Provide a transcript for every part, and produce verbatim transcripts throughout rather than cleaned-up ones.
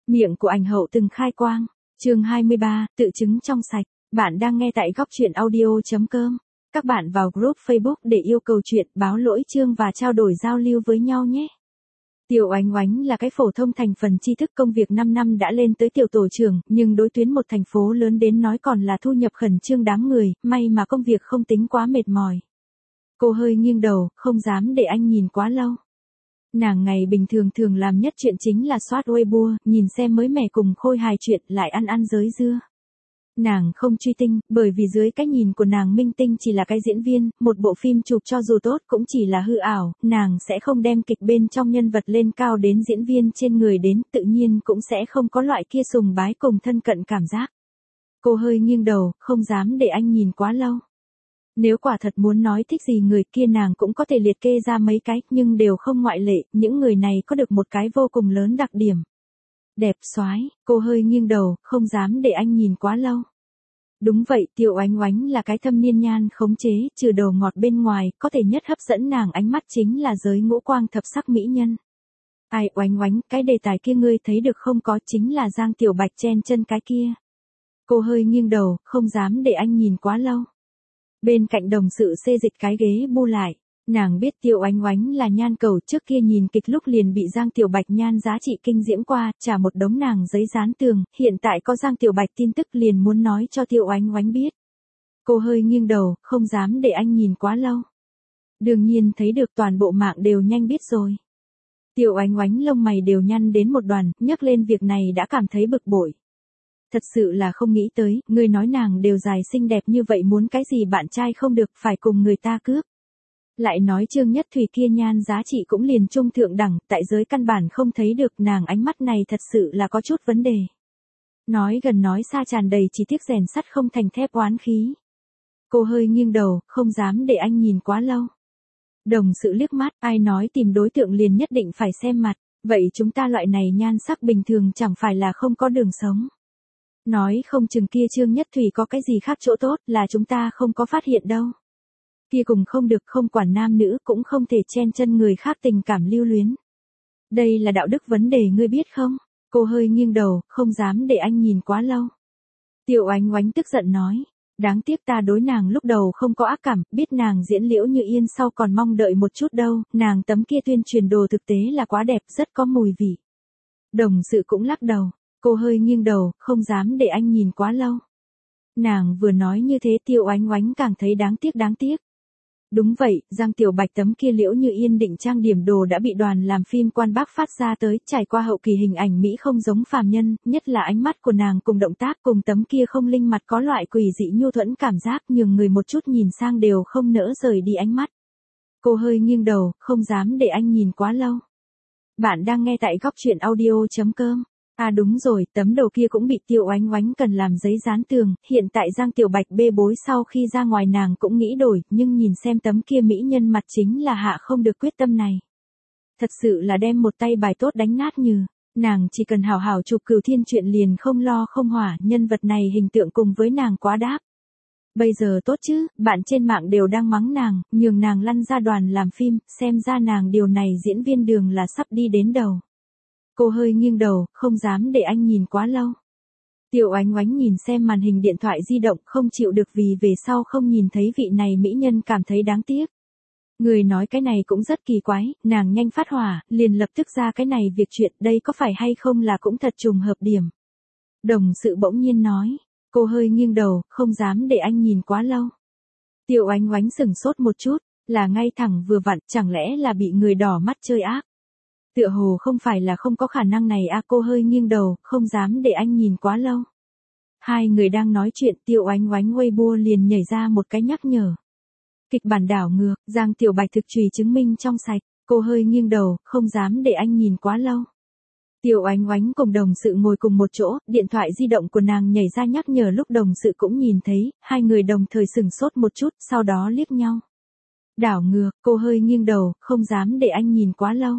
Miệng của ảnh hậu từng khai quang. Chương hai mươi ba, tự chứng trong sạch. Bạn đang nghe tại góc truyện audio chấm com. Các bạn vào group Facebook để yêu cầu chuyện, báo lỗi chương và trao đổi giao lưu với nhau nhé. Tiểu Oánh Oánh là cái phổ thông thành phần tri thức công việc năm năm đã lên tới tiểu tổ trưởng, nhưng đối tuyến một thành phố lớn đến nói còn là thu nhập khẩn trương đáng người, may mà công việc không tính quá mệt mỏi. Cô hơi nghiêng đầu, không dám để anh nhìn quá lâu. Nàng ngày bình thường thường làm nhất chuyện chính là soát Weibo, nhìn xem mới mẻ cùng khôi hài chuyện, lại ăn ăn giới dưa. Nàng không truy tinh, bởi vì dưới cái nhìn của nàng minh tinh chỉ là cái diễn viên, một bộ phim chụp cho dù tốt cũng chỉ là hư ảo, nàng sẽ không đem kịch bên trong nhân vật lên cao đến diễn viên trên người đến, tự nhiên cũng sẽ không có loại kia sùng bái cùng thân cận cảm giác. Cô hơi nghiêng đầu, không dám để anh nhìn quá lâu. Nếu quả thật muốn nói thích gì người kia nàng cũng có thể liệt kê ra mấy cái, nhưng đều không ngoại lệ, những người này có được một cái vô cùng lớn đặc điểm. Đẹp soái, cô hơi nghiêng đầu, không dám để anh nhìn quá lâu. Đúng vậy, Tiểu Oánh Oánh là cái thâm niên nhan khống chế, trừ đầu ngọt bên ngoài, có thể nhất hấp dẫn nàng ánh mắt chính là giới ngũ quang thập sắc mỹ nhân. Ai Oánh Oánh, cái đề tài kia ngươi thấy được không, có chính là Giang Tiểu Bạch chen chân cái kia. Cô hơi nghiêng đầu, không dám để anh nhìn quá lâu. Bên cạnh đồng sự xê dịch cái ghế bu lại, nàng biết Tiểu Oánh Oánh là nhan cầu, trước kia nhìn kịch lúc liền bị Giang Tiểu Bạch nhan giá trị kinh diễm qua, trả một đống nàng giấy dán tường, hiện tại có Giang Tiểu Bạch tin tức liền muốn nói cho Tiểu Oánh Oánh biết. Cô hơi nghiêng đầu, không dám để anh nhìn quá lâu. Đương nhiên thấy được, toàn bộ mạng đều nhanh biết rồi. Tiểu Oánh Oánh lông mày đều nhăn đến một đoàn, nhắc lên việc này đã cảm thấy bực bội. Thật sự là không nghĩ tới, người nói nàng đều dài xinh đẹp như vậy muốn cái gì bạn trai không được, phải cùng người ta cướp. Lại nói Trương Nhất Thùy kia nhan giá trị cũng liền trung thượng đẳng, tại giới căn bản không thấy được, nàng ánh mắt này thật sự là có chút vấn đề. Nói gần nói xa tràn đầy chỉ tiếc rèn sắt không thành thép oán khí. Cô hơi nghiêng đầu, không dám để anh nhìn quá lâu. Đồng sự liếc mắt, ai nói tìm đối tượng liền nhất định phải xem mặt, vậy chúng ta loại này nhan sắc bình thường chẳng phải là không có đường sống. Nói không chừng kia Trương Nhất Thùy có cái gì khác chỗ tốt là chúng ta không có phát hiện đâu. Kia cùng không được, không quản nam nữ cũng không thể chen chân người khác tình cảm lưu luyến. Đây là đạo đức vấn đề ngươi biết không? Cô hơi nghiêng đầu, không dám để anh nhìn quá lâu. Tiểu Oánh Oánh tức giận nói. Đáng tiếc ta đối nàng lúc đầu không có ác cảm, biết nàng diễn Liễu Như Yên sau còn mong đợi một chút đâu, nàng tấm kia tuyên truyền đồ thực tế là quá đẹp, rất có mùi vị. Đồng sự cũng lắc đầu. Cô hơi nghiêng đầu, không dám để anh nhìn quá lâu. Nàng vừa nói như thế Tiểu Oánh Oánh càng thấy đáng tiếc đáng tiếc. Đúng vậy, Giang Tiểu Bạch tấm kia Liễu Như Yên định trang điểm đồ đã bị đoàn làm phim Quan Bác phát ra tới, trải qua hậu kỳ hình ảnh Mỹ không giống phàm nhân, nhất là ánh mắt của nàng cùng động tác cùng tấm kia không linh mặt có loại quỷ dị nhu thuẫn cảm giác nhường người một chút nhìn sang đều không nỡ rời đi ánh mắt. Cô hơi nghiêng đầu, không dám để anh nhìn quá lâu. Bạn đang nghe tại góc truyện audio chấm com. À đúng rồi, tấm đầu kia cũng bị Tiểu Oánh Oánh cần làm giấy dán tường, hiện tại Giang Tiểu Bạch bê bối sau khi ra ngoài nàng cũng nghĩ đổi, nhưng nhìn xem tấm kia mỹ nhân mặt chính là hạ không được quyết tâm này. Thật sự là đem một tay bài tốt đánh nát như, nàng chỉ cần hào hào chụp Cửu Thiên chuyện liền không lo không hỏa, nhân vật này hình tượng cùng với nàng quá đáp. Bây giờ tốt chứ, bạn trên mạng đều đang mắng nàng, nhường nàng lăn ra đoàn làm phim, xem ra nàng điều này diễn viên đường là sắp đi đến đầu. Cô hơi nghiêng đầu, không dám để anh nhìn quá lâu. Tiểu Oánh Oánh nhìn xem màn hình điện thoại di động, không chịu được vì về sau không nhìn thấy vị này mỹ nhân cảm thấy đáng tiếc. Người nói cái này cũng rất kỳ quái, nàng nhanh phát hỏa, liền lập tức ra cái này việc chuyện, đây có phải hay không là cũng thật trùng hợp điểm. Đồng sự bỗng nhiên nói, cô hơi nghiêng đầu, không dám để anh nhìn quá lâu. Tiểu Oánh Oánh sửng sốt một chút, là ngay thẳng vừa vặn, chẳng lẽ là bị người đỏ mắt chơi ác. Tựa hồ không phải là không có khả năng này à, cô hơi nghiêng đầu, không dám để anh nhìn quá lâu. Hai người đang nói chuyện, Tiểu Oánh Oánh Weibo liền nhảy ra một cái nhắc nhở. Kịch bản đảo ngược, Giang Tiểu Bạch thực chùy chứng minh trong sạch, cô hơi nghiêng đầu, không dám để anh nhìn quá lâu. Tiểu Oánh Oánh cùng đồng sự ngồi cùng một chỗ, điện thoại di động của nàng nhảy ra nhắc nhở lúc đồng sự cũng nhìn thấy, hai người đồng thời sửng sốt một chút, sau đó liếc nhau. Đảo ngược, cô hơi nghiêng đầu, không dám để anh nhìn quá lâu.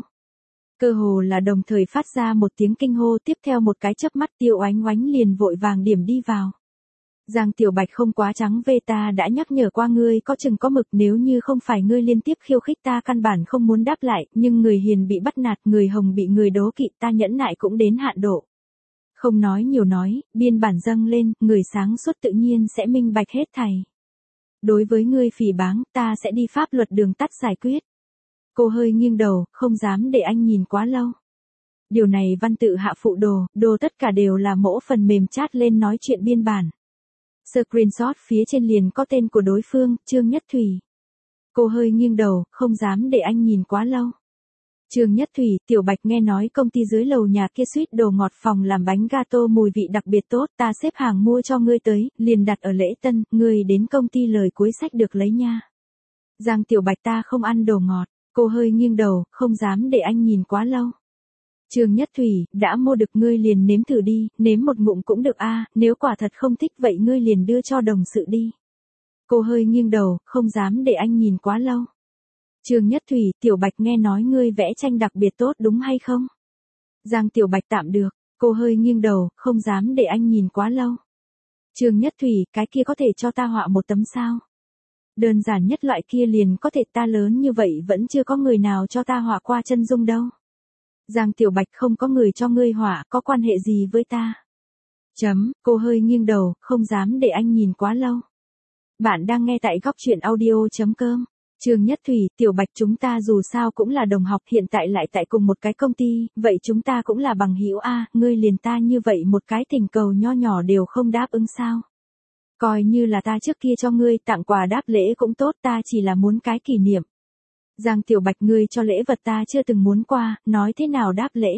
Cơ hồ là đồng thời phát ra một tiếng kinh hô, tiếp theo một cái chớp mắt Tiểu Oánh Oánh liền vội vàng điểm đi vào. Giang Tiểu Bạch không quá trắng về, ta đã nhắc nhở qua ngươi có chừng có mực, nếu như không phải ngươi liên tiếp khiêu khích ta căn bản không muốn đáp lại, nhưng người hiền bị bắt nạt, người hồng bị người đố kỵ, ta nhẫn nại cũng đến hạn độ. Không nói nhiều nói, biên bản dâng lên, người sáng suốt tự nhiên sẽ minh bạch hết thảy. Đối với ngươi phỉ báng, ta sẽ đi pháp luật đường tắt giải quyết. Cô hơi nghiêng đầu, không dám để anh nhìn quá lâu. Điều này văn tự hạ phụ đồ, đồ tất cả đều là mẫu phần mềm chat lên nói chuyện biên bản. Screenshot phía trên liền có tên của đối phương, Trương Nhất Thủy. Cô hơi nghiêng đầu, không dám để anh nhìn quá lâu. Trương Nhất Thủy, Tiểu Bạch nghe nói công ty dưới lầu nhà kia suýt đồ ngọt phòng làm bánh gato mùi vị đặc biệt tốt, ta xếp hàng mua cho ngươi tới, liền đặt ở lễ tân, ngươi đến công ty lời cuối sách được lấy nha. Giang Tiểu Bạch, ta không ăn đồ ngọt. Cô hơi nghiêng đầu, không dám để anh nhìn quá lâu. Trương Nhất Thủy, đã mua được ngươi liền nếm thử đi, nếm một ngụm cũng được a, nếu quả thật không thích vậy ngươi liền đưa cho đồng sự đi. Cô hơi nghiêng đầu, không dám để anh nhìn quá lâu. Trương Nhất Thủy, Tiểu Bạch nghe nói ngươi vẽ tranh đặc biệt tốt đúng hay không? Giang Tiểu Bạch, tạm được. Cô hơi nghiêng đầu, không dám để anh nhìn quá lâu. Trương Nhất Thủy, cái kia có thể cho ta họa một tấm sao? Đơn giản nhất loại kia liền có thể, ta lớn như vậy vẫn chưa có người nào cho ta họa qua chân dung đâu. Giang Tiểu Bạch, không có người cho ngươi họa, có quan hệ gì với ta? Chấm, cô hơi nghiêng đầu, không dám để anh nhìn quá lâu. Bạn đang nghe tại góc truyện audio chấm com. Trương Nhất Thủy, Tiểu Bạch, chúng ta dù sao cũng là đồng học, hiện tại lại tại cùng một cái công ty, vậy chúng ta cũng là bằng hữu a, ngươi liền ta như vậy một cái thỉnh cầu nho nhỏ đều không đáp ứng sao? Coi như là ta trước kia cho ngươi tặng quà đáp lễ cũng tốt, ta chỉ là muốn cái kỷ niệm. Giang Tiểu Bạch, ngươi cho lễ vật ta chưa từng muốn qua, nói thế nào đáp lễ?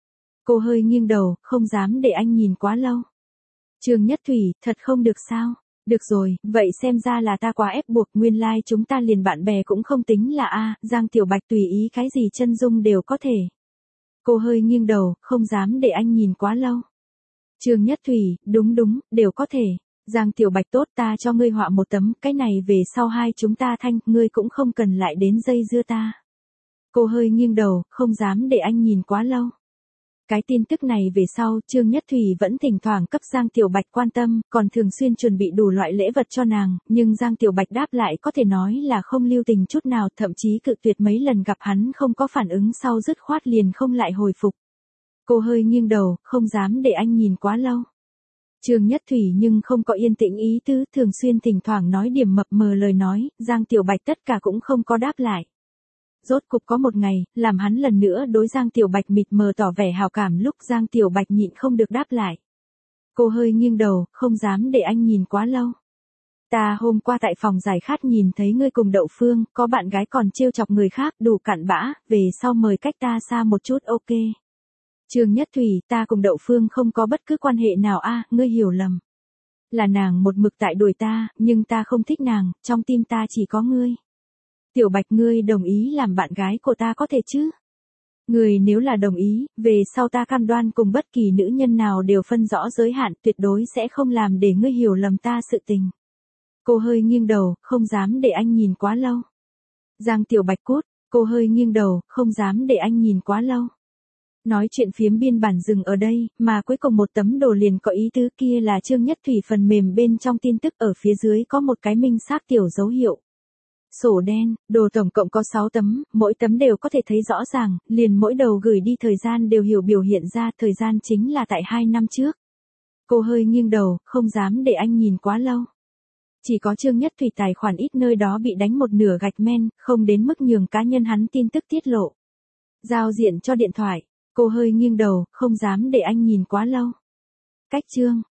Cô hơi nghiêng đầu, không dám để anh nhìn quá lâu. Trương Nhất Thủy, thật không được sao? Được rồi, vậy xem ra là ta quá ép buộc, nguyên lai like chúng ta liền bạn bè cũng không tính là a, Giang Tiểu Bạch, tùy ý cái gì chân dung đều có thể. Cô hơi nghiêng đầu, không dám để anh nhìn quá lâu. Trương Nhất Thủy, đúng đúng, đều có thể. Giang Tiểu Bạch, tốt, ta cho ngươi họa một tấm, cái này về sau hai chúng ta thanh, ngươi cũng không cần lại đến dây dưa ta. Cô hơi nghiêng đầu, không dám để anh nhìn quá lâu. Cái tin tức này về sau, Trương Nhất Thủy vẫn thỉnh thoảng cấp Giang Tiểu Bạch quan tâm, còn thường xuyên chuẩn bị đủ loại lễ vật cho nàng, nhưng Giang Tiểu Bạch đáp lại có thể nói là không lưu tình chút nào, thậm chí cự tuyệt mấy lần gặp hắn không có phản ứng sau dứt khoát liền không lại hồi phục. Cô hơi nghiêng đầu, không dám để anh nhìn quá lâu. Trương Nhất Thủy nhưng không có yên tĩnh ý tứ, thường xuyên thỉnh thoảng nói điểm mập mờ lời nói, Giang Tiểu Bạch tất cả cũng không có đáp lại. Rốt cục có một ngày, làm hắn lần nữa đối Giang Tiểu Bạch mịt mờ tỏ vẻ hào cảm, lúc Giang Tiểu Bạch nhịn không được đáp lại. Cô hơi nghiêng đầu, không dám để anh nhìn quá lâu. Ta hôm qua tại phòng giải khát nhìn thấy ngươi cùng Đậu Phương, có bạn gái còn trêu chọc người khác, đủ cặn bã, về sau mời cách ta xa một chút, ok. Trương Nhất Thủy, ta cùng Đậu Phương không có bất cứ quan hệ nào a, ngươi hiểu lầm. Là nàng một mực tại đuổi ta, nhưng ta không thích nàng, trong tim ta chỉ có ngươi. Tiểu Bạch, ngươi đồng ý làm bạn gái của ta có thể chứ? Ngươi nếu là đồng ý, về sau ta cam đoan cùng bất kỳ nữ nhân nào đều phân rõ giới hạn, tuyệt đối sẽ không làm để ngươi hiểu lầm ta sự tình. Cô hơi nghiêng đầu, không dám để anh nhìn quá lâu. Giang Tiểu Bạch, cút. Cô hơi nghiêng đầu, không dám để anh nhìn quá lâu. Nói chuyện phiếm biên bản dừng ở đây, mà cuối cùng một tấm đồ liền có ý tứ, kia là Trương Nhất Thủy phần mềm bên trong tin tức, ở phía dưới có một cái minh xác tiểu dấu hiệu. Sổ đen, đồ tổng cộng có sáu tấm, mỗi tấm đều có thể thấy rõ ràng, liền mỗi đầu gửi đi thời gian đều hiểu biểu hiện ra, thời gian chính là tại hai năm trước. Cô hơi nghiêng đầu, không dám để anh nhìn quá lâu. Chỉ có Trương Nhất Thủy tài khoản ít nơi đó bị đánh một nửa gạch men, không đến mức nhường cá nhân hắn tin tức tiết lộ. Giao diện cho điện thoại. Cô hơi nghiêng đầu, không dám để anh nhìn quá lâu. Cách chương.